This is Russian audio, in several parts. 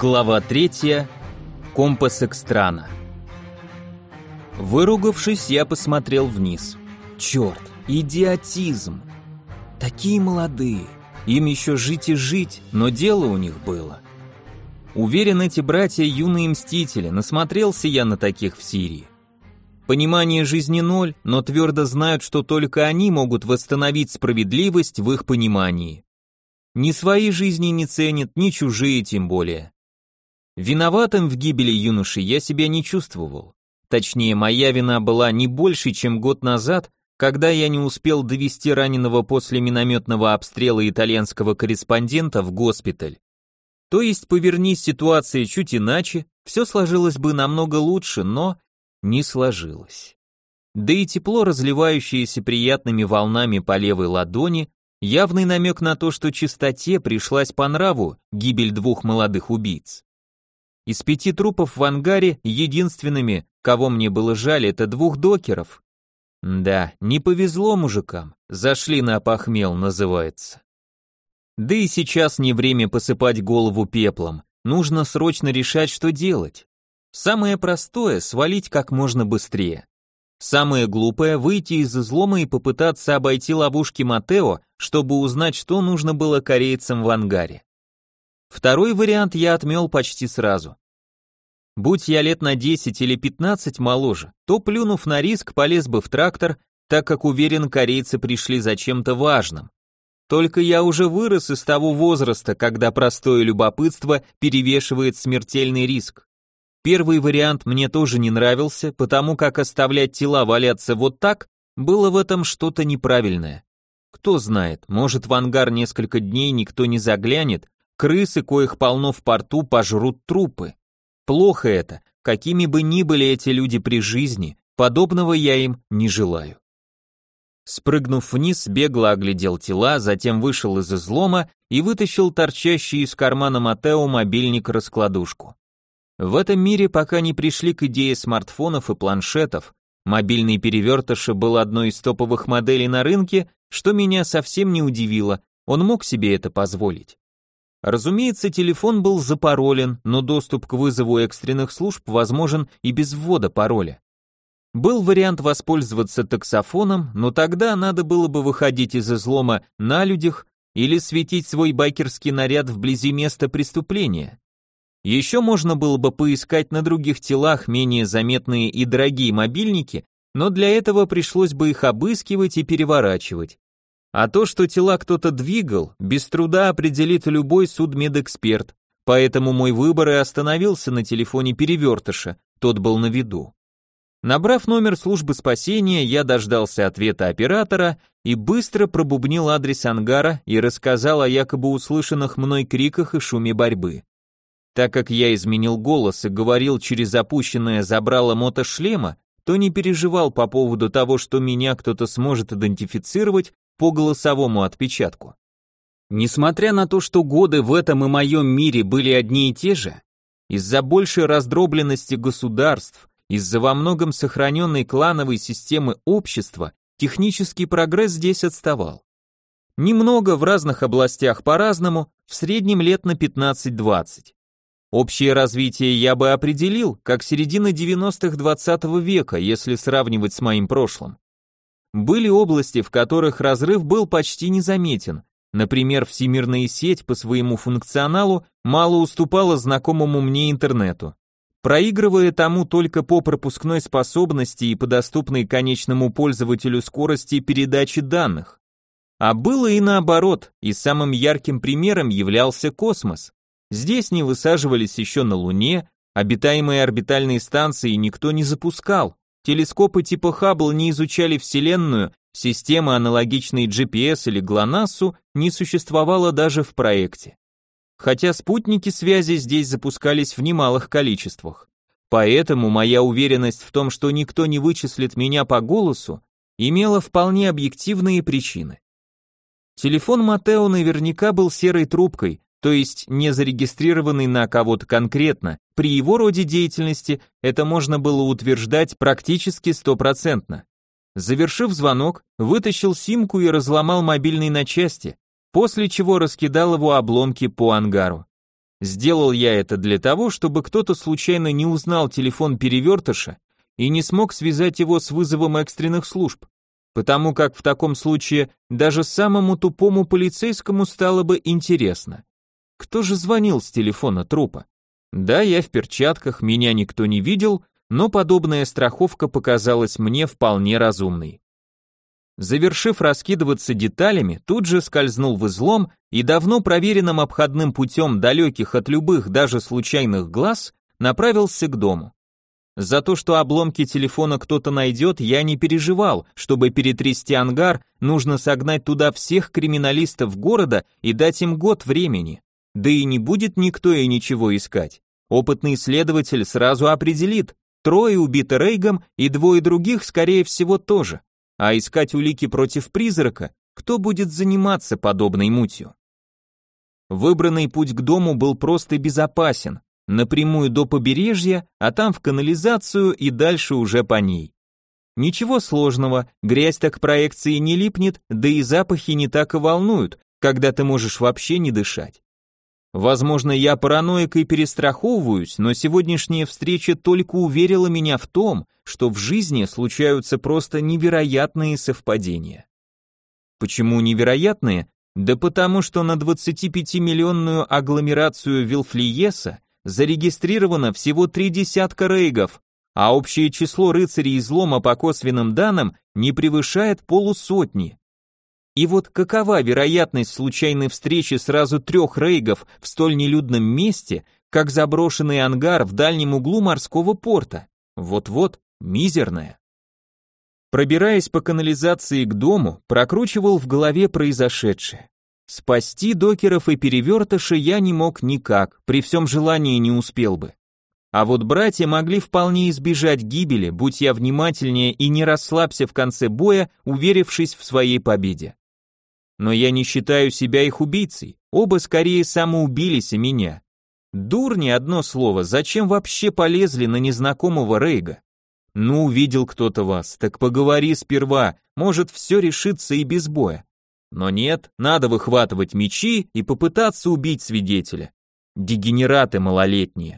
Глава 3. Компас Экстрана. Выругавшись, я посмотрел вниз. Черт, идиотизм. Такие молодые, им еще жить и жить, но дело у них было. Уверен, эти братья юные мстители, насмотрелся я на таких в Сирии. Понимание жизни ноль, но твердо знают, что только они могут восстановить справедливость в их понимании. Ни свои жизни не ценят, ни чужие тем более. Виноватым в гибели юноши я себя не чувствовал. Точнее, моя вина была не больше, чем год назад, когда я не успел довести раненого после минометного обстрела итальянского корреспондента в госпиталь. То есть, повернись ситуация чуть иначе, все сложилось бы намного лучше, но не сложилось. Да и тепло, разливающееся приятными волнами по левой ладони, явный намек на то, что чистоте пришлась по нраву гибель двух молодых убийц. Из 5 трупов в ангаре единственными, кого мне было жаль, это 2 докеров. Да, не повезло мужикам, зашли на опохмел, называется. Да и сейчас не время посыпать голову пеплом, нужно срочно решать, что делать. Самое простое — свалить как можно быстрее. Самое глупое — выйти из излома и попытаться обойти ловушки Матео, чтобы узнать, что нужно было корейцам в ангаре. Второй вариант я отмел почти сразу. Будь я лет на 10 или 15 моложе, то, плюнув на риск, полез бы в трактор, так как уверен, корейцы пришли за чем-то важным. Только я уже вырос из того возраста, когда простое любопытство перевешивает смертельный риск. Первый вариант мне тоже не нравился, потому как оставлять тела валяться вот так, было в этом что-то неправильное. Кто знает, может в ангар несколько дней никто не заглянет, крысы, коих полно в порту, пожрут трупы. Плохо это, какими бы ни были эти люди при жизни, подобного я им не желаю. Спрыгнув вниз, бегло оглядел тела, затем вышел из излома и вытащил торчащий из кармана Матео мобильник-раскладушку. В этом мире пока не пришли к идее смартфонов и планшетов, мобильный перевертыш был одной из топовых моделей на рынке, что меня совсем не удивило, он мог себе это позволить. Разумеется, телефон был запаролен, но доступ к вызову экстренных служб возможен и без ввода пароля. Был вариант воспользоваться таксофоном, но тогда надо было бы выходить из излома на людях или светить свой байкерский наряд вблизи места преступления. Еще можно было бы поискать на других телах менее заметные и дорогие мобильники, но для этого пришлось бы их обыскивать и переворачивать. А то, что тела кто-то двигал, без труда определит любой судмедэксперт, поэтому мой выбор и остановился на телефоне перевертыша, тот был на виду. Набрав номер службы спасения, я дождался ответа оператора и быстро пробубнил адрес ангара и рассказал о якобы услышанных мной криках и шуме борьбы. Так как я изменил голос и говорил через опущенное забрало мотошлема, то не переживал по поводу того, что меня кто-то сможет идентифицировать по голосовому отпечатку. Несмотря на то, что годы в этом и моем мире были одни и те же, из-за большей раздробленности государств, из-за во многом сохраненной клановой системы общества, технический прогресс здесь отставал. Немного в разных областях по-разному, в среднем лет на 15-20. Общее развитие я бы определил, как середина 90-х 20 века, если сравнивать с моим прошлым. Были области, в которых разрыв был почти незаметен. Например, всемирная сеть по своему функционалу мало уступала знакомому мне интернету, проигрывая тому только по пропускной способности и по доступной конечному пользователю скорости передачи данных. А было и наоборот, и самым ярким примером являлся космос. Здесь не высаживались еще на Луне, обитаемые орбитальные станции никто не запускал, телескопы типа Хаббл не изучали Вселенную, системы, аналогичной GPS или ГЛОНАССу, не существовало даже в проекте. Хотя спутники связи здесь запускались в немалых количествах. Поэтому моя уверенность в том, что никто не вычислит меня по голосу, имела вполне объективные причины. Телефон Матео наверняка был серой трубкой, то есть не зарегистрированный на кого-то конкретно. При его роде деятельности это можно было утверждать практически 100%. Завершив звонок, вытащил симку и разломал мобильный на части, после чего раскидал его обломки по ангару. Сделал я это для того, чтобы кто-то случайно не узнал телефон перевертыша и не смог связать его с вызовом экстренных служб, потому как в таком случае даже самому тупому полицейскому стало бы интересно. Кто же звонил с телефона трупа? Да, я в перчатках, меня никто не видел, но подобная страховка показалась мне вполне разумной. Завершив раскидываться деталями, тут же скользнул в излом и давно проверенным обходным путем далеких от любых, даже случайных глаз, направился к дому. За то, что обломки телефона кто-то найдет, я не переживал, чтобы перетрясти ангар, нужно согнать туда всех криминалистов города и дать им год времени. Да и не будет никто и ничего искать. Опытный следователь сразу определит, 3 убиты Рейгом и 2 других, скорее всего, тоже. А искать улики против призрака, кто будет заниматься подобной мутью? Выбранный путь к дому был просто безопасен, напрямую до побережья, а там в канализацию и дальше уже по ней. Ничего сложного, грязь так к проекции не липнет, да и запахи не так и волнуют, когда ты можешь вообще не дышать. Возможно, я параноик и перестраховываюсь, но сегодняшняя встреча только уверила меня в том, что в жизни случаются просто невероятные совпадения. Почему невероятные? Да потому что на 25-миллионную агломерацию Вилфлиеса зарегистрировано всего 3 десятка рейгов, а общее число рыцарей излома по косвенным данным не превышает полусотни. И вот какова вероятность случайной встречи сразу 3 рейгов в столь нелюдном месте, как заброшенный ангар в дальнем углу морского порта? Вот-вот, мизерная. Пробираясь по канализации к дому, прокручивал в голове произошедшее. Спасти докеров и перевертыши я не мог никак, при всем желании не успел бы. А вот братья могли вполне избежать гибели, будь я внимательнее и не расслабься в конце боя, уверившись в своей победе. Но я не считаю себя их убийцей, оба скорее самоубились и меня. Дурни, одно слово, зачем вообще полезли на незнакомого Рейга? Ну, увидел кто-то вас, так поговори сперва, может все решится и без боя. Но нет, надо выхватывать мечи и попытаться убить свидетеля. Дегенераты малолетние.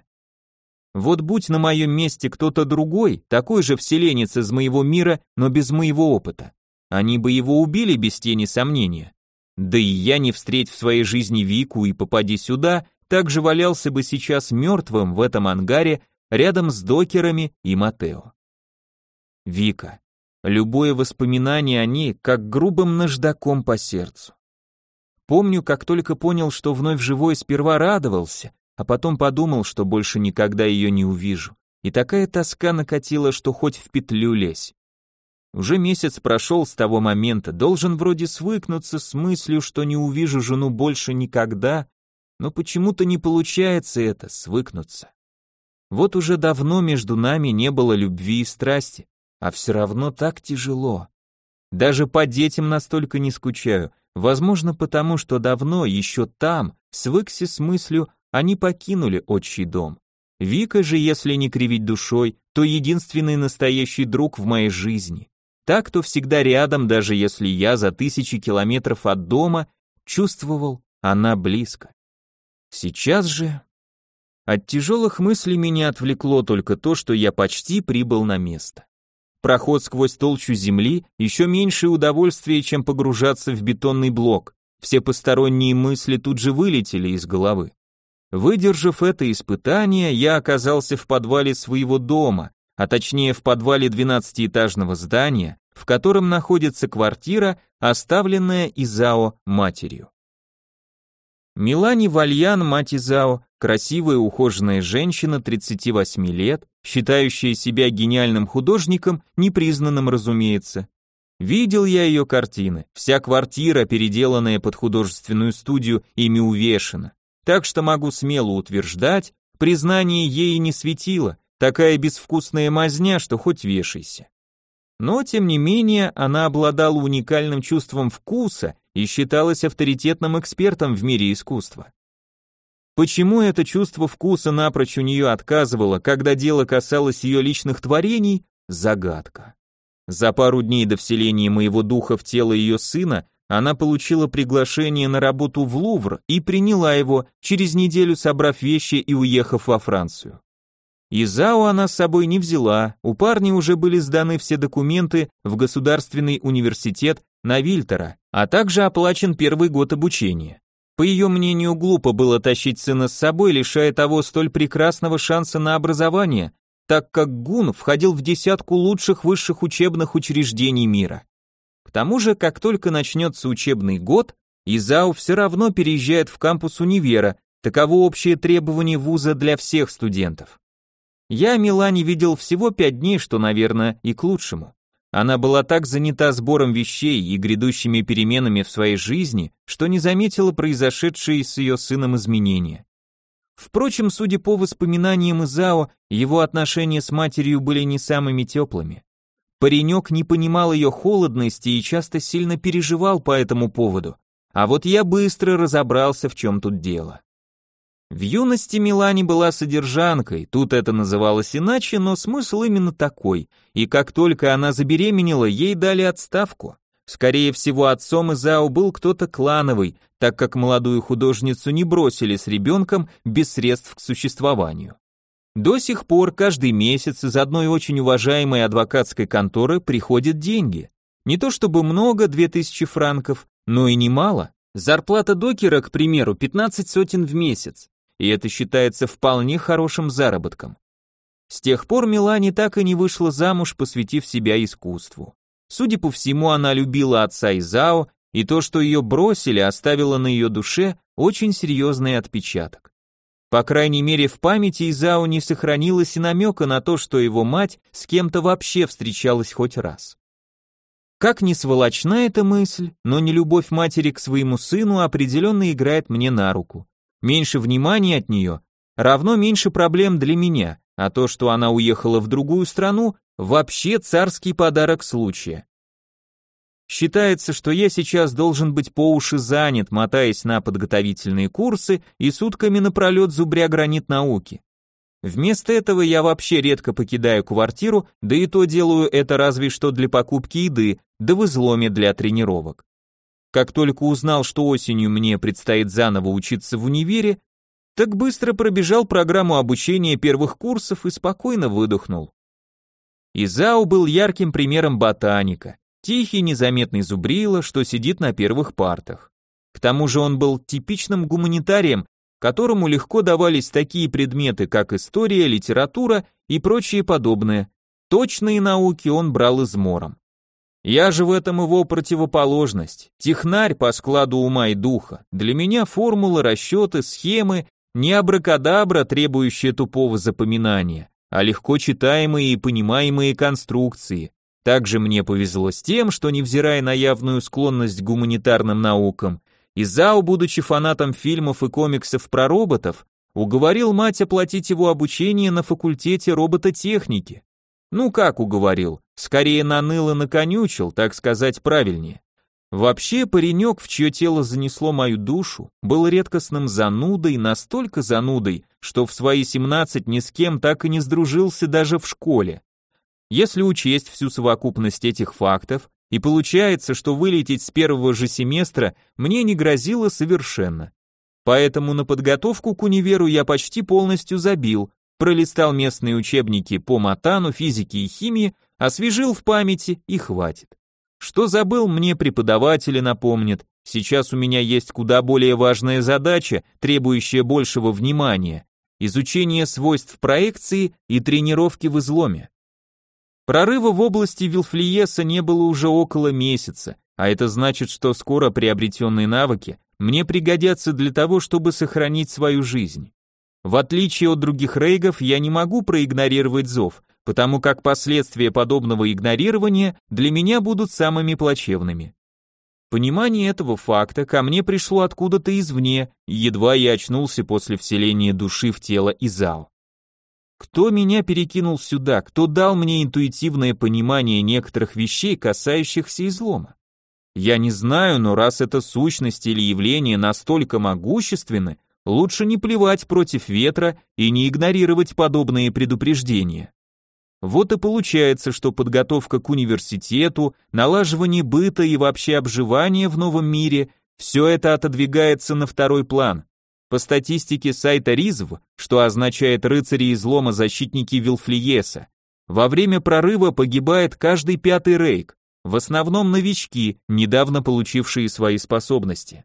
Вот будь на моем месте кто-то другой, такой же вселенец из моего мира, но без моего опыта. Они бы его убили без тени сомнения. Да и я, не встреть в своей жизни Вику и попади сюда, также валялся бы сейчас мертвым в этом ангаре рядом с докерами и Матео. Вика. Любое воспоминание о ней как грубым наждаком по сердцу. Помню, как только понял, что вновь живой, сперва радовался, а потом подумал, что больше никогда ее не увижу. И такая тоска накатила, что хоть в петлю лезь. Уже месяц прошел с того момента, должен вроде свыкнуться с мыслью, что не увижу жену больше никогда, но почему-то не получается это, свыкнуться. Вот уже давно между нами не было любви и страсти, а все равно так тяжело. Даже по детям настолько не скучаю, возможно потому, что давно, еще там, свыкся с мыслью, они покинули отчий дом. Вика же, если не кривить душой, то единственный настоящий друг в моей жизни. Так, кто всегда рядом, даже если я за 1000 километров от дома, чувствовал, она близко. Сейчас же... От тяжелых мыслей меня отвлекло только то, что я почти прибыл на место. Проход сквозь толщу земли еще меньшее удовольствие, чем погружаться в бетонный блок. Все посторонние мысли тут же вылетели из головы. Выдержав это испытание, я оказался в подвале своего дома, а точнее в подвале 12-этажного здания, в котором находится квартира, оставленная Изао матерью. Милани Вальян, мать Изао, красивая ухоженная женщина 38 лет, считающая себя гениальным художником, непризнанным, разумеется. Видел я ее картины, вся квартира, переделанная под художественную студию, ими увешана. Так что могу смело утверждать, признание ей не светило, такая безвкусная мазня, что хоть вешайся. Но, тем не менее, она обладала уникальным чувством вкуса и считалась авторитетным экспертом в мире искусства. Почему это чувство вкуса напрочь у нее отказывало, когда дело касалось ее личных творений, загадка. За пару дней до вселения моего духа в тело ее сына она получила приглашение на работу в Лувр и приняла его, через неделю собрав вещи и уехав во Францию. Изао она с собой не взяла, у парня уже были сданы все документы в Государственный университет на Вильтера, а также оплачен первый год обучения. По ее мнению, глупо было тащить сына с собой, лишая того столь прекрасного шанса на образование, так как Гун входил в десятку лучших высших учебных учреждений мира. К тому же, как только начнется учебный год, Изао все равно переезжает в кампус универа, таково общее требование вуза для всех студентов. Я Милане видел всего 5 дней, что, наверное, и к лучшему. Она была так занята сбором вещей и грядущими переменами в своей жизни, что не заметила произошедшие с ее сыном изменения. Впрочем, судя по воспоминаниям Изао, его отношения с матерью были не самыми теплыми. Паренек не понимал ее холодности и часто сильно переживал по этому поводу, а вот я быстро разобрался, в чем тут дело. В юности Милане была содержанкой, тут это называлось иначе, но смысл именно такой, и как только она забеременела, ей дали отставку. Скорее всего, отцом Изао был кто-то клановый, так как молодую художницу не бросили с ребенком без средств к существованию. До сих пор каждый месяц из одной очень уважаемой адвокатской конторы приходят деньги. Не то чтобы много, 2000 франков, но и немало. Зарплата докера, к примеру, 15 сотен в месяц. И это считается вполне хорошим заработком. С тех пор Милане так и не вышла замуж, посвятив себя искусству. Судя по всему, она любила отца Изао, и то, что ее бросили, оставило на ее душе очень серьезный отпечаток. По крайней мере, в памяти Изао не сохранилось и намека на то, что его мать с кем-то вообще встречалась хоть раз. Как ни сволочна эта мысль, но нелюбовь матери к своему сыну определенно играет мне на руку. Меньше внимания от нее равно меньше проблем для меня, а то, что она уехала в другую страну, вообще царский подарок случая. Считается, что я сейчас должен быть по уши занят, мотаясь на подготовительные курсы и сутками напролет зубря гранит науки. Вместо этого я вообще редко покидаю квартиру, да и то делаю это разве что для покупки еды, да в изломе для тренировок. Как только узнал, что осенью мне предстоит заново учиться в универе, так быстро пробежал программу обучения первых курсов и спокойно выдохнул. Изао был ярким примером ботаника, тихий, незаметный зубрила, что сидит на первых партах. К тому же он был типичным гуманитарием, которому легко давались такие предметы, как история, литература и прочее подобное. Точные науки он брал измором. Я же в этом его противоположность, технарь по складу ума и духа. Для меня формулы, расчеты, схемы не абракадабра, требующие тупого запоминания, а легко читаемые и понимаемые конструкции. Также мне повезло с тем, что, невзирая на явную склонность к гуманитарным наукам, Изао, будучи фанатом фильмов и комиксов про роботов, уговорил мать оплатить его обучение на факультете робототехники. Ну как уговорил, скорее наныл и наконючил, так сказать правильнее. Вообще паренек, в чье тело занесло мою душу, был редкостным занудой, настолько занудой, что в свои 17 ни с кем так и не сдружился даже в школе. Если учесть всю совокупность этих фактов, и получается, что вылететь с первого же семестра мне не грозило совершенно. Поэтому на подготовку к универу я почти полностью забил, пролистал местные учебники по матану, физике и химии, освежил в памяти и хватит. Что забыл, мне преподаватели напомнят. Сейчас у меня есть куда более важная задача, требующая большего внимания: изучение свойств проекции и тренировки в изломе. Прорыва в области Вилфлиеса не было уже около месяца, а это значит, что скоро приобретенные навыки мне пригодятся для того, чтобы сохранить свою жизнь. В отличие от других рейгов, я не могу проигнорировать зов, потому как последствия подобного игнорирования для меня будут самыми плачевными. Понимание этого факта ко мне пришло откуда-то извне, едва я очнулся после вселения души в тело Изао. Кто меня перекинул сюда, кто дал мне интуитивное понимание некоторых вещей, касающихся излома? Я не знаю, но раз эта сущность или явление настолько могущественны, лучше не плевать против ветра и не игнорировать подобные предупреждения. Вот и получается, что подготовка к университету, налаживание быта и вообще обживание в новом мире – все это отодвигается на второй план. По статистике сайта РИЗВ, что означает «рыцари излома защитники Вилфлиеса», во время прорыва погибает каждый пятый рейк, в основном новички, недавно получившие свои способности.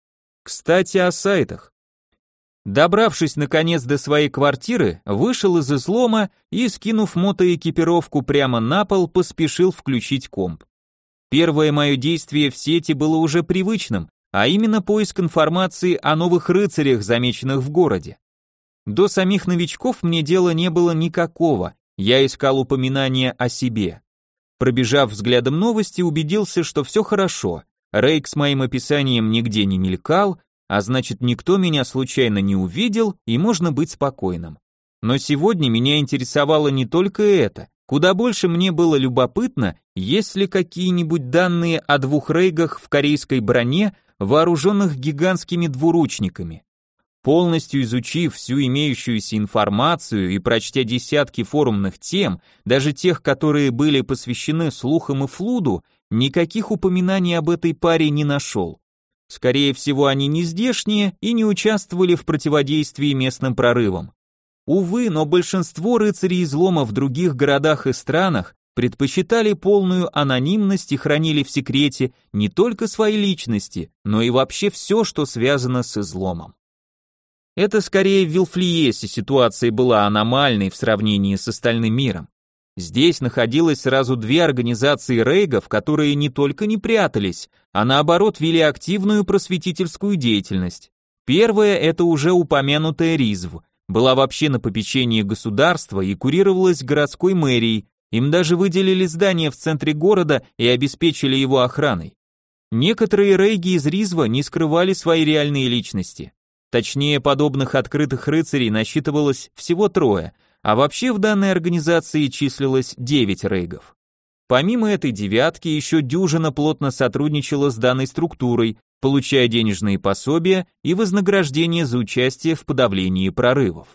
Кстати, о сайтах. Добравшись наконец до своей квартиры, вышел из излома и, скинув мотоэкипировку прямо на пол, поспешил включить комп. Первое мое действие в сети было уже привычным, а именно поиск информации о новых рыцарях, замеченных в городе. До самих новичков мне дела не было никакого, я искал упоминания о себе. Пробежав взглядом новости, убедился, что все хорошо, рейк с моим описанием нигде не мелькал, а значит, никто меня случайно не увидел, и можно быть спокойным. Но сегодня меня интересовало не только это. Куда больше мне было любопытно, есть ли какие-нибудь данные о двух рейгах в корейской броне, вооруженных гигантскими двуручниками. Полностью изучив всю имеющуюся информацию и прочтя десятки форумных тем, даже тех, которые были посвящены слухам и флуду, никаких упоминаний об этой паре не нашел. Скорее всего, они не здешние и не участвовали в противодействии местным прорывам. Увы, но большинство рыцарей излома в других городах и странах предпочитали полную анонимность и хранили в секрете не только свои личности, но и вообще все, что связано с изломом. Это скорее в Вилфлиесе ситуация была аномальной в сравнении с остальным миром. Здесь находилось сразу две организации рейгов, которые не только не прятались, а наоборот вели активную просветительскую деятельность. Первая – это уже упомянутая РИЗВ, была вообще на попечении государства и курировалась городской мэрией, им даже выделили здание в центре города и обеспечили его охраной. Некоторые рейги из РИЗВа не скрывали свои реальные личности. Точнее, подобных открытых рыцарей насчитывалось всего 3, а вообще в данной организации числилось 9 рейгов. Помимо этой девятки, еще дюжина плотно сотрудничала с данной структурой, получая денежные пособия и вознаграждение за участие в подавлении прорывов.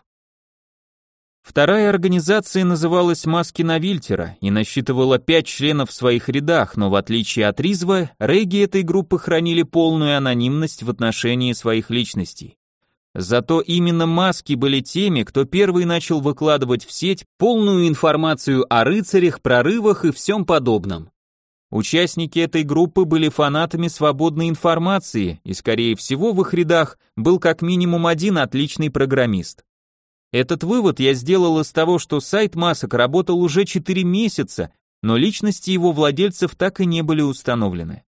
Вторая организация называлась Маскина Вильтера и насчитывала 5 членов в своих рядах, но в отличие от Ризва, рейги этой группы хранили полную анонимность в отношении своих личностей. Зато именно маски были теми, кто первый начал выкладывать в сеть полную информацию о рыцарях, прорывах и всем подобном. Участники этой группы были фанатами свободной информации, и, скорее всего, в их рядах был как минимум один отличный программист. Этот вывод я сделал из того, что сайт масок работал уже 4 месяца, но личности его владельцев так и не были установлены.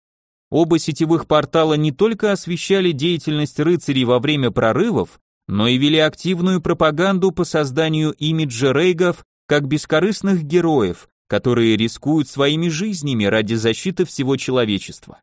Оба сетевых портала не только освещали деятельность рыцарей во время прорывов, но и вели активную пропаганду по созданию имиджа рейгов как бескорыстных героев, которые рискуют своими жизнями ради защиты всего человечества.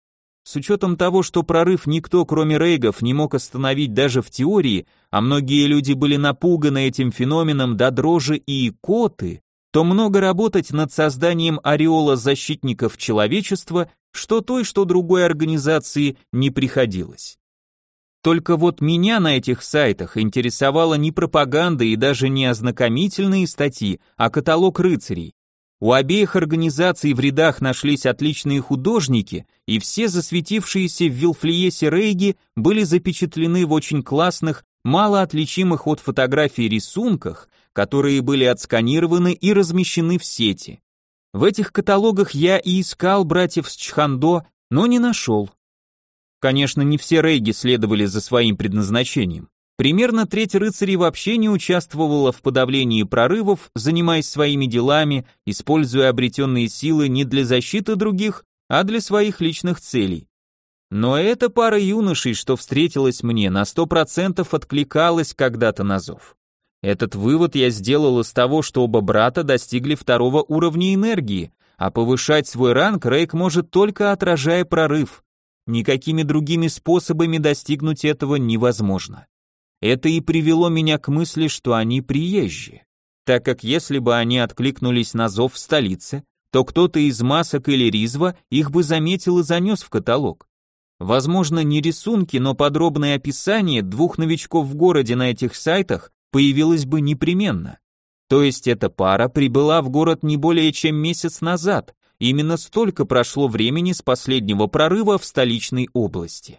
С учетом того, что прорыв никто, кроме рейгов, не мог остановить даже в теории, а многие люди были напуганы этим феноменом до дрожи и икоты, то много работать над созданием ореола защитников человечества, что той, что другой организации не приходилось. Только вот меня на этих сайтах интересовала не пропаганда и даже не ознакомительные статьи, а каталог рыцарей. У обеих организаций в рядах нашлись отличные художники, и все засветившиеся в Вилфлиесе рейги были запечатлены в очень классных, мало отличимых от фотографий рисунках, которые были отсканированы и размещены в сети. В этих каталогах я и искал братьев с Чхандо, но не нашел. Конечно, не все рейги следовали за своим предназначением. Примерно треть рыцарей вообще не участвовала в подавлении прорывов, занимаясь своими делами, используя обретенные силы не для защиты других, а для своих личных целей. Но эта пара юношей, что встретилась мне, на 100% откликалась когда-то на зов. Этот вывод я сделал из того, что оба брата достигли 2-го уровня энергии, а повышать свой ранг рейк может только отражая прорыв. Никакими другими способами достигнуть этого невозможно. Это и привело меня к мысли, что они приезжие, так как если бы они откликнулись на зов в столице, то кто-то из масок или Ризва их бы заметил и занес в каталог. Возможно, не рисунки, но подробное описание 2 новичков в городе на этих сайтах появилось бы непременно. То есть эта пара прибыла в город не более чем месяц назад. Именно столько прошло времени с последнего прорыва в столичной области.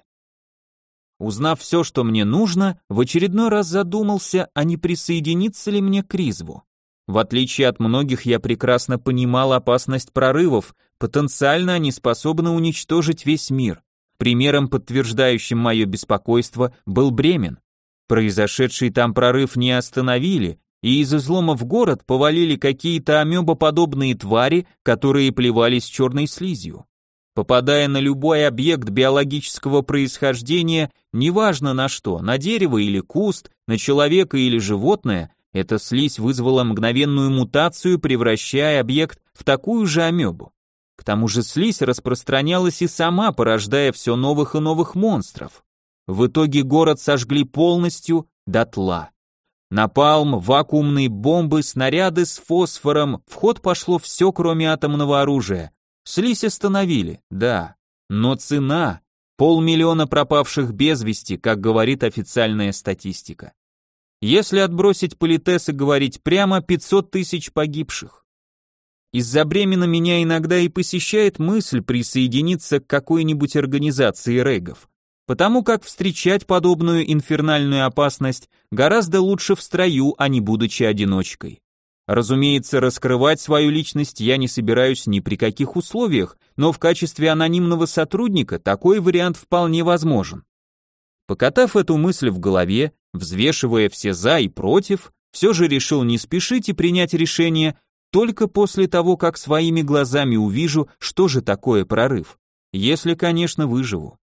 Узнав все, что мне нужно, в очередной раз задумался, а не присоединиться ли мне к Ризву. В отличие от многих, я прекрасно понимал опасность прорывов, потенциально они способны уничтожить весь мир. Примером, подтверждающим мое беспокойство, был Бремен. Произошедший там прорыв не остановили, и из излома в город повалили какие-то амебоподобные твари, которые плевались черной слизью. Попадая на любой объект биологического происхождения, неважно на что, на дерево или куст, на человека или животное, эта слизь вызвала мгновенную мутацию, превращая объект в такую же амебу. К тому же слизь распространялась и сама, порождая все новых и новых монстров. В итоге город сожгли полностью дотла. Напалм, вакуумные бомбы, снаряды с фосфором, в ход пошло все, кроме атомного оружия. Слизь остановили, да, но цена – 500 000 пропавших без вести, как говорит официальная статистика. Если отбросить политес и говорить прямо, 500 000 погибших. Из-за Бремена меня иногда и посещает мысль присоединиться к какой-нибудь организации рейгов, потому как встречать подобную инфернальную опасность гораздо лучше в строю, а не будучи одиночкой. Разумеется, раскрывать свою личность я не собираюсь ни при каких условиях, но в качестве анонимного сотрудника такой вариант вполне возможен. Покатав эту мысль в голове, взвешивая все за и против, все же решил не спешить и принять решение только после того, как своими глазами увижу, что же такое прорыв, если, конечно, выживу.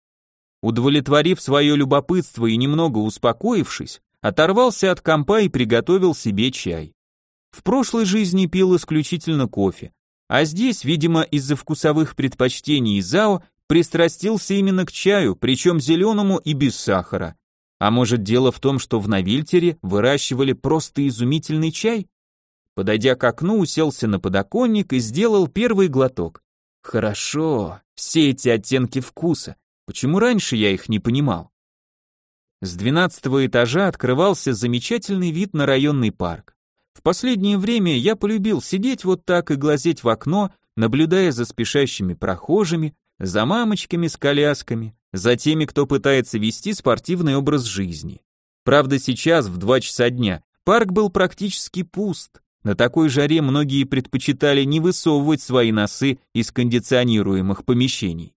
Удовлетворив свое любопытство и немного успокоившись, оторвался от компа и приготовил себе чай. В прошлой жизни пил исключительно кофе, а здесь, видимо, из-за вкусовых предпочтений Зао, пристрастился именно к чаю, причем зеленому и без сахара. А может, дело в том, что в Навильтере выращивали просто изумительный чай? Подойдя к окну, уселся на подоконник и сделал первый глоток. Хорошо, все эти оттенки вкуса. Почему раньше я их не понимал? С 12-го этажа открывался замечательный вид на районный парк. В последнее время я полюбил сидеть вот так и глазеть в окно, наблюдая за спешащими прохожими, за мамочками с колясками, за теми, кто пытается вести спортивный образ жизни. Правда, сейчас, в 2 часа дня, парк был практически пуст. На такой жаре многие предпочитали не высовывать свои носы из кондиционируемых помещений.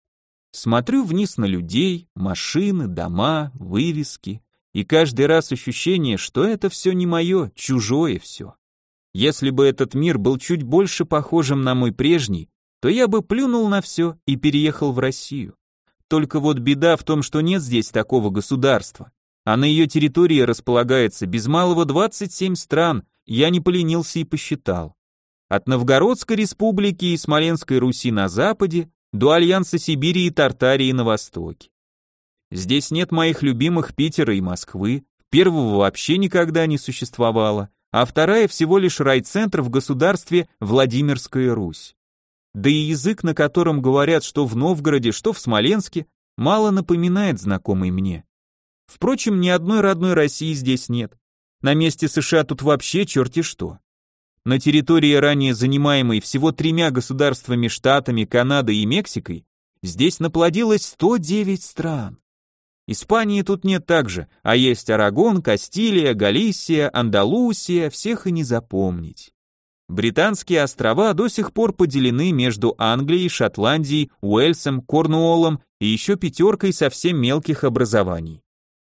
Смотрю вниз на людей, машины, дома, вывески, и каждый раз ощущение, что это все не мое, чужое все. Если бы этот мир был чуть больше похожим на мой прежний, то я бы плюнул на все и переехал в Россию. Только вот беда в том, что нет здесь такого государства, а на ее территории располагается без малого 27 стран, я не поленился и посчитал. От Новгородской республики и Смоленской Руси на западе до Альянса Сибири и Тартарии на востоке. Здесь нет моих любимых Питера и Москвы, первого вообще никогда не существовало, а вторая всего лишь райцентр в государстве Владимирская Русь. Да и язык, на котором говорят что в Новгороде, что в Смоленске, мало напоминает знакомый мне. Впрочем, ни одной родной России здесь нет. На месте США тут вообще черти что. На территории, ранее занимаемой всего 3 государствами, штатами, Канадой и Мексикой, здесь наплодилось 109 стран. Испании тут нет также, а есть Арагон, Кастилия, Галисия, Андалусия, всех и не запомнить. Британские острова до сих пор поделены между Англией, Шотландией, Уэльсом, Корнуоллом и еще 5 совсем мелких образований.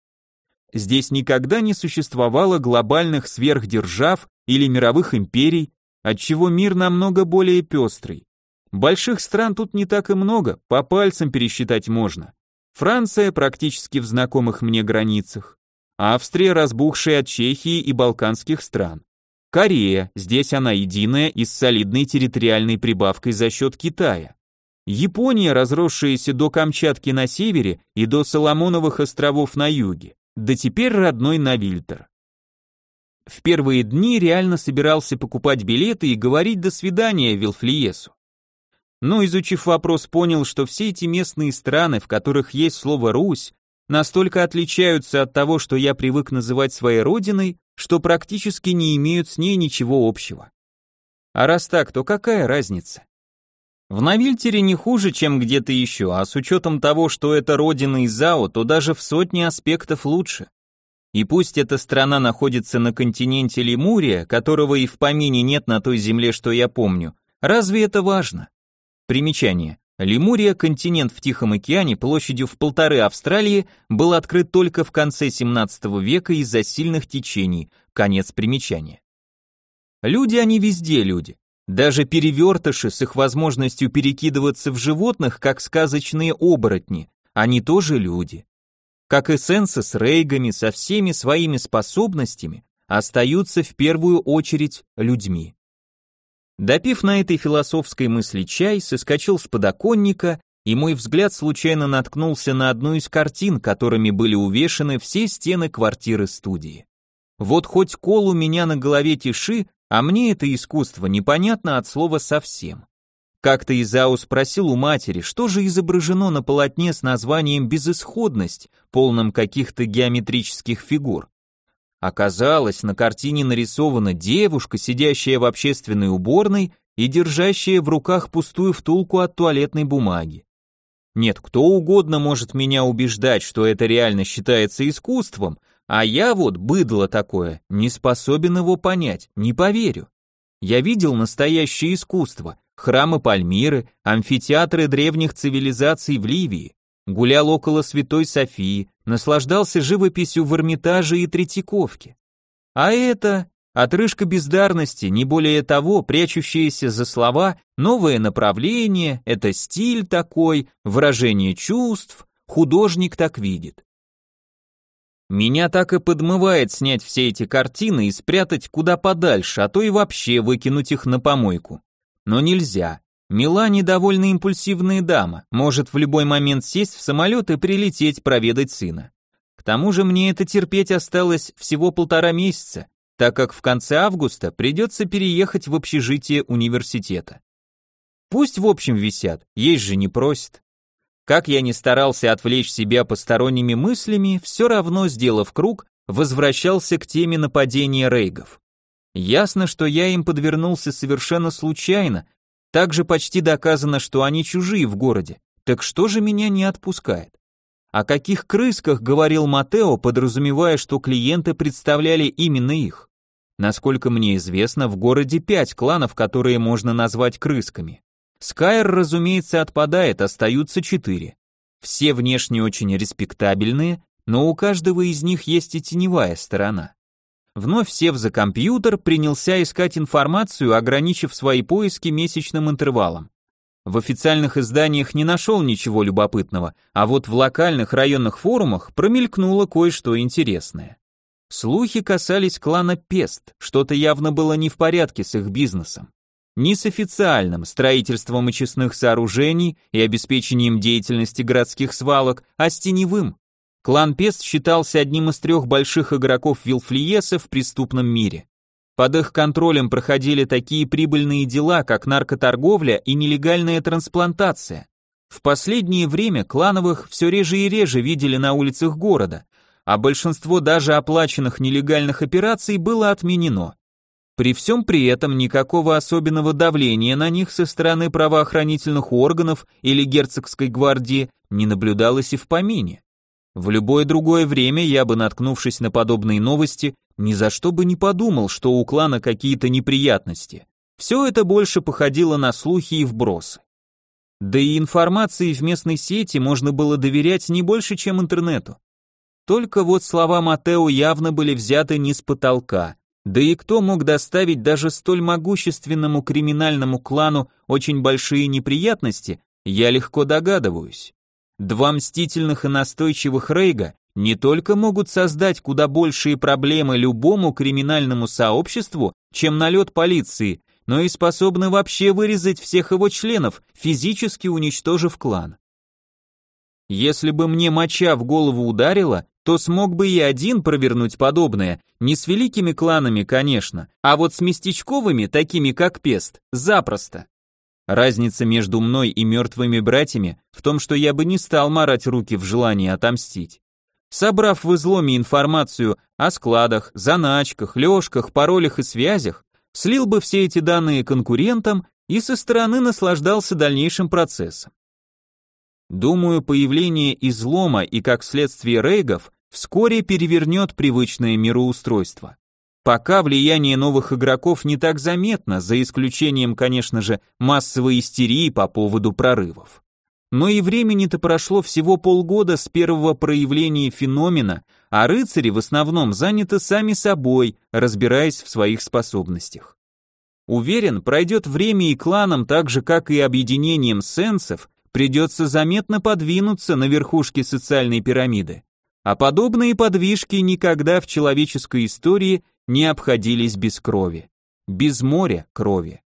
Здесь никогда не существовало глобальных сверхдержав или мировых империй, отчего мир намного более пестрый. Больших стран тут не так и много, по пальцам пересчитать можно. Франция практически в знакомых мне границах, Австрия, разбухшая от Чехии и балканских стран. Корея, здесь она единая и с солидной территориальной прибавкой за счет Китая. Япония, разросшаяся до Камчатки на севере и до Соломоновых островов на юге, да теперь родной Навильтер. В первые дни реально собирался покупать билеты и говорить «до свидания» Вилфлиесу. Но изучив вопрос, понял, что все эти местные страны, в которых есть слово «Русь», настолько отличаются от того, что я привык называть своей родиной, что практически не имеют с ней ничего общего. А раз так, то какая разница? В Навильтере не хуже, чем где-то еще, а с учетом того, что это родина Изао, то даже в сотни аспектов лучше. И пусть эта страна находится на континенте Лемурия, которого и в помине нет на той земле, что я помню, разве это важно? Примечание. Лемурия, континент в Тихом океане площадью в 1,5 Австралии, был открыт только в конце 17 века из-за сильных течений. Конец примечания. Люди они везде люди. Даже перевертыши с их возможностью перекидываться в животных, как сказочные оборотни, они тоже люди. Как и Сенса с Рейгами, со всеми своими способностями, остаются в первую очередь людьми. Допив на этой философской мысли чай, соскочил с подоконника, и мой взгляд случайно наткнулся на одну из картин, которыми были увешаны все стены квартиры-студии. Вот хоть кол у меня на голове тиши, а мне это искусство непонятно от слова совсем. Как-то Изао спросил у матери, что же изображено на полотне с названием «Безысходность», полном каких-то геометрических фигур. Оказалось, на картине нарисована девушка, сидящая в общественной уборной и держащая в руках пустую втулку от туалетной бумаги. Нет, кто угодно может меня убеждать, что это реально считается искусством, а я вот, быдло такое, не способен его понять, не поверю. Я видел настоящее искусство, храмы Пальмиры, амфитеатры древних цивилизаций в Ливии, гулял около Святой Софии, наслаждался живописью в Эрмитаже и Третьяковке. А это отрыжка бездарности, не более того, прячущаяся за слова, новое направление, это стиль такой, выражение чувств, художник так видит. Меня так и подмывает снять все эти картины и спрятать куда подальше, а то и вообще выкинуть их на помойку. Но нельзя. Милане довольно импульсивная дама, может в любой момент сесть в самолет и прилететь проведать сына. К тому же мне это терпеть осталось всего 1,5 месяца, так как в конце августа придется переехать в общежитие университета. Пусть в общем висят, есть же не просит. Как я ни старался отвлечь себя посторонними мыслями, все равно, сделав круг, возвращался к теме нападения рейгов. Ясно, что я им подвернулся совершенно случайно, также почти доказано, что они чужие в городе, так что же меня не отпускает? О каких крысках говорил Матео, подразумевая, что клиенты представляли именно их? Насколько мне известно, в городе 5 кланов, которые можно назвать крысками. Скайр, разумеется, отпадает, остаются 4. Все внешне очень респектабельные, но у каждого из них есть и теневая сторона. Вновь сев за компьютер, принялся искать информацию, ограничив свои поиски месячным интервалом. В официальных изданиях не нашел ничего любопытного, а вот в локальных районных форумах промелькнуло кое-что интересное. Слухи касались клана Пест, что-то явно было не в порядке с их бизнесом. Не с официальным строительством очистных сооружений и обеспечением деятельности городских свалок, а с теневым. Клан Пест считался одним из 3 больших игроков Вилфлиеса в преступном мире. Под их контролем проходили такие прибыльные дела, как наркоторговля и нелегальная трансплантация. В последнее время клановых все реже и реже видели на улицах города, а большинство даже оплаченных нелегальных операций было отменено. При всем при этом никакого особенного давления на них со стороны правоохранительных органов или герцогской гвардии не наблюдалось и в помине. В любое другое время я бы, наткнувшись на подобные новости, ни за что бы не подумал, что у клана какие-то неприятности. Все это больше походило на слухи и вбросы. Да и информации в местной сети можно было доверять не больше, чем интернету. Только вот слова Матео явно были взяты не с потолка. Да и кто мог доставить даже столь могущественному криминальному клану очень большие неприятности, я легко догадываюсь. 2 мстительных и настойчивых рейга не только могут создать куда большие проблемы любому криминальному сообществу, чем налет полиции, но и способны вообще вырезать всех его членов, физически уничтожив клан. Если бы мне моча в голову ударила, то смог бы и один провернуть подобное, не с великими кланами, конечно, а вот с местечковыми, такими как Пест, запросто. Разница между мной и мертвыми братьями в том, что я бы не стал марать руки в желании отомстить. Собрав в изломе информацию о складах, заначках, лёжках, паролях и связях, слил бы все эти данные конкурентам и со стороны наслаждался дальнейшим процессом. Думаю, появление излома и, как следствие, рейгов вскоре перевернет привычное мироустройство. Пока влияние новых игроков не так заметно, за исключением, конечно же, массовой истерии по поводу прорывов. Но и времени-то прошло всего полгода с первого проявления феномена, а рыцари в основном заняты сами собой, разбираясь в своих способностях. Уверен, пройдет время и кланам, так же как и объединением сенсов, придется заметно подвинуться на верхушке социальной пирамиды. А подобные подвижки никогда в человеческой истории не обходились без крови. Без моря крови.